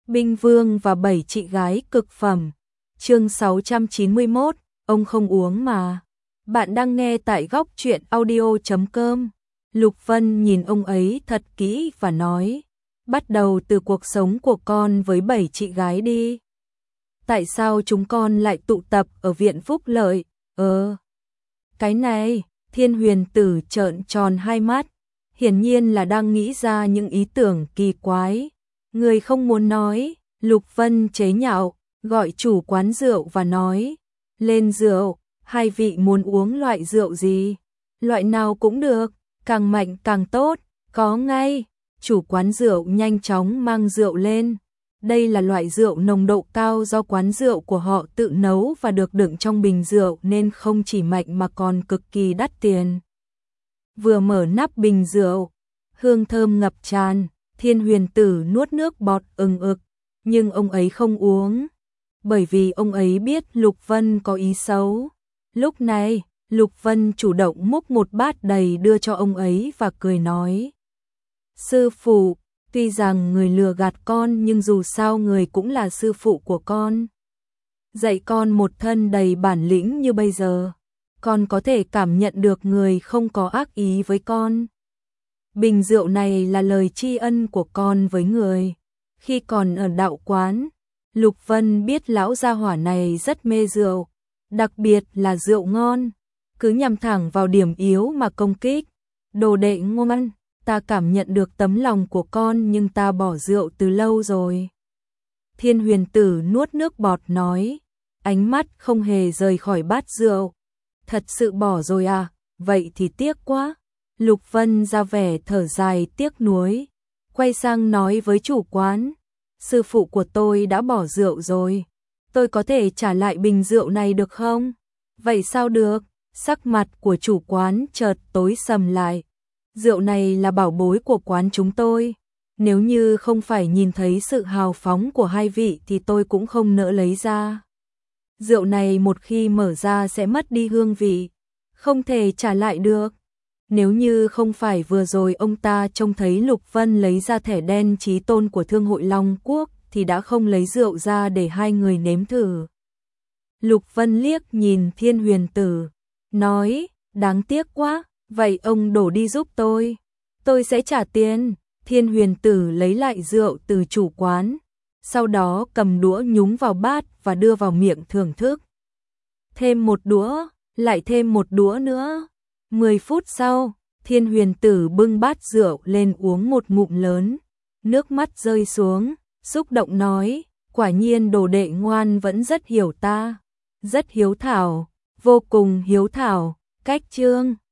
Binh Vương và 7 chị gái cực phẩm. Chương 691, ông không uống mà. Bạn đang nghe tại góc truyện audio.com. Lục Vân nhìn ông ấy thật kỹ và nói, bắt đầu từ cuộc sống của con với 7 chị gái đi. Tại sao chúng con lại tụ tập ở viện Phúc Lợi? Cái này, Thiên Huyền Tử trợn tròn hai mắt, hiển nhiên là đang nghĩ ra những ý tưởng kỳ quái. Người không muốn nói, Lục Vân chế nhạo, gọi chủ quán rượu và nói, lên rượu, hai vị muốn uống loại rượu gì? Loại nào cũng được, càng mạnh càng tốt, có ngay. Chủ quán rượu nhanh chóng mang rượu lên. Đây là loại rượu nồng độ cao do quán rượu của họ tự nấu và được đựng trong bình rượu nên không chỉ mạnh mà còn cực kỳ đắt tiền. Vừa mở nắp bình rượu, hương thơm ngập tràn, Thiên Huyền Tử nuốt nước bọt ừng ực, nhưng ông ấy không uống, bởi vì ông ấy biết Lục Vân có ý xấu. Lúc này, Lục Vân chủ động múc một bát đầy đưa cho ông ấy và cười nói, sư phụ, tuy rằng người lừa gạt con nhưng dù sao người cũng là sư phụ của con. Dạy con một thân đầy bản lĩnh như bây giờ, con có thể cảm nhận được người không có ác ý với con. Bình rượu này là lời tri ân của con với người. Khi còn ở đạo quán, Lục Vân biết lão gia hỏa này rất mê rượu, đặc biệt là rượu ngon, cứ nhằm thẳng vào điểm yếu mà công kích. Đồ đệ ngoan, ta cảm nhận được tấm lòng của con nhưng ta bỏ rượu từ lâu rồi. Thiên Huyền Tử nuốt nước bọt nói, ánh mắt không hề rời khỏi bát rượu. Thật sự bỏ rồi à, vậy thì tiếc quá. Lục Vân ra vẻ thở dài tiếc nuối, quay sang nói với chủ quán, sư phụ của tôi đã bỏ rượu rồi, tôi có thể trả lại bình rượu này được không? Vậy sao được? Sắc mặt của chủ quán chợt tối sầm lại. Rượu này là bảo bối của quán chúng tôi, nếu như không phải nhìn thấy sự hào phóng của hai vị thì tôi cũng không nỡ lấy ra. Rượu này một khi mở ra sẽ mất đi hương vị, không thể trả lại được. Nếu như không phải vừa rồi ông ta trông thấy Lục Vân lấy ra thẻ đen chí tôn của Thương hội Long Quốc thì đã không lấy rượu ra để hai người nếm thử. Lục Vân liếc nhìn Thiên Huyền Tử, nói, đáng tiếc quá, vậy ông đổ đi giúp tôi sẽ trả tiền. Thiên Huyền Tử lấy lại rượu từ chủ quán, sau đó cầm đũa nhúng vào bát và đưa vào miệng thưởng thức. Thêm một đũa, lại thêm một đũa nữa. 10 phút sau, Thiên Huyền Tử bưng bát rượu lên uống một ngụm lớn, nước mắt rơi xuống, xúc động nói, quả nhiên đồ đệ ngoan vẫn rất hiểu ta, rất hiếu thảo, vô cùng hiếu thảo. Cách chương